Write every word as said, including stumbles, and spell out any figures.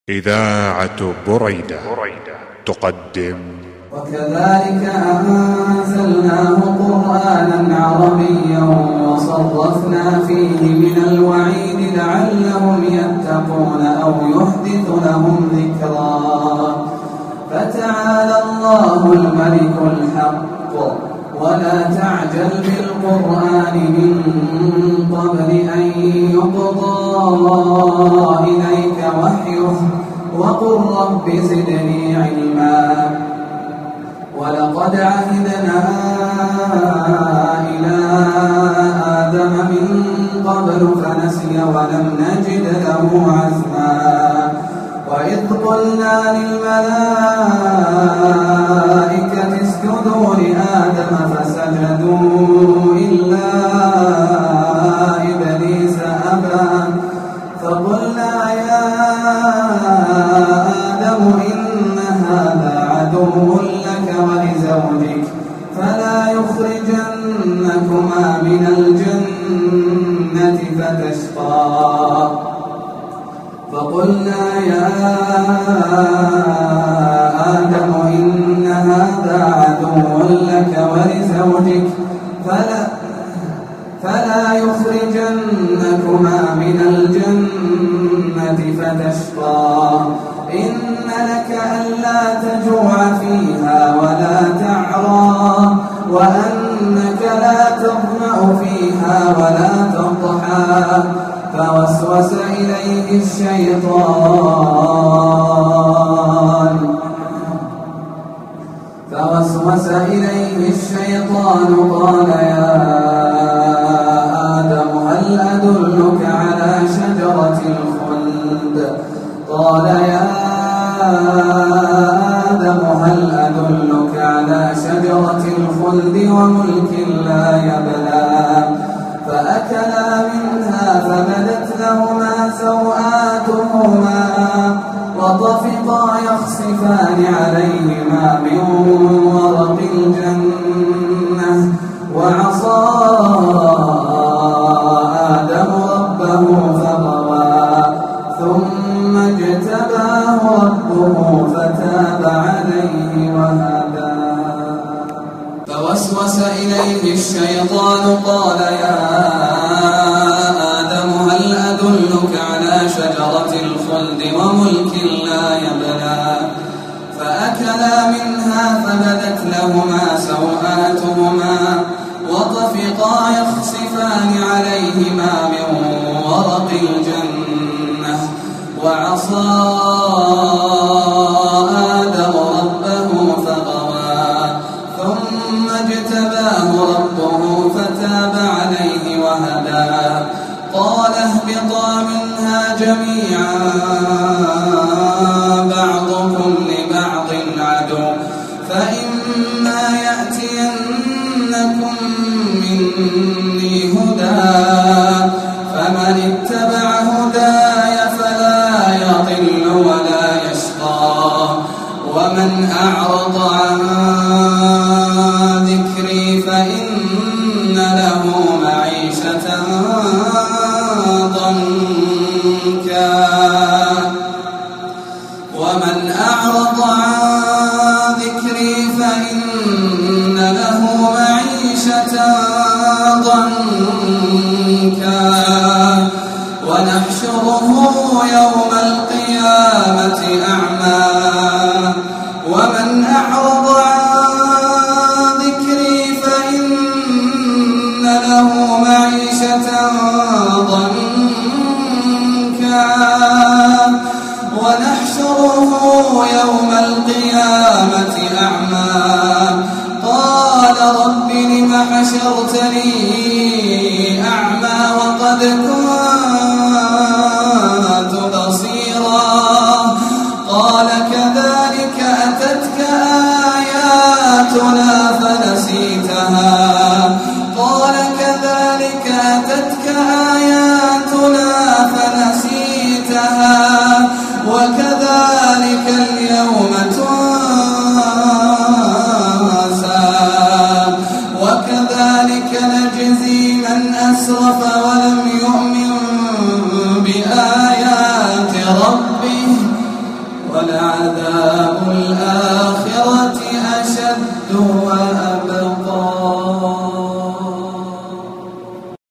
إذاعة بريدة تقدم. وكذلك أنزلناه قرآنا عربيا وصرفنا فيه من الوعيد لعلهم يتقون أو يحدث لهم ذكرا. فتعالى الله الملك الحق ولا تعجل بالقرآن من قبل أن يقضى إليك وحيه وقل رب زدني علما. ولقد عهدنا إلى آدم من قبل فنسي ولم نجد له عزما. وإذ قلنا للملائكة اسجدوا لآدم فسجدوا إلا إبليس أبى. فقلنا يا آدم إن هذا عدو لك ولزوجك فلا يخرجنكما من الجنة فتشقى. فقلنا يا آدم إن هذا عدو لك ولزوجك فلا, فلا يخرجنكما من الجنة فتشقى. إن لك ألا تجوع فيها ولا تعرى وأنك لا تظمأ فيها ولا تضحى. فوسوس إليه الشيطان فوسوس إليه الشيطان قال يا آدم هل أدلك على شجرة الخلد قال يا آدم هل أدلك على شجرة الخلد وملك لا يبلى. فأكلا منها فبدت لهما سوآتهما وطفقا يخصفان عليهما من ورق الجنة. وعصى آدم ربه فغوى ثم اجتباه ربه فتاب عليه وهدى. فوسوس إليه الشيطان قال يا آدم هل أدلك على شجرة الخلد وملك لا يبلى. فأكلا منها فبدت لهما سوآتهما وطفقا يخصفان عليهما من ورق الجنة. وعصى آدم ربه فغوى ثم اجتباه ربه فتاب عليه وهدى. قال اهبطا منها جميعا بعضكم لبعض عدو فإما يأتينكم مني هدى فمن اتبع هداي فلا يضل ولا يشقى. ومن أعرض عن ذكري فإن له معيشة ضنكا. ومن أعرض عن ذكري فإن له معيشة ضنكا. ونحشره يوم القيامة أعمى. ومن أعرض عن ذكري فإن له معيشة ضنكا. ونحشره يوم القيامة أعمى. قال رب لم حشرتني أعمى وقد كنت بصيرا. قال كذلك أتتك آياتنا فنسيتها. قال كذلك أتتك آياتنا فنسيتها وكذلك اليوم تنسى. وكذلك نجزي من أسرف ولم يؤمن بآيات ربه ولعذاب الآخرة أشد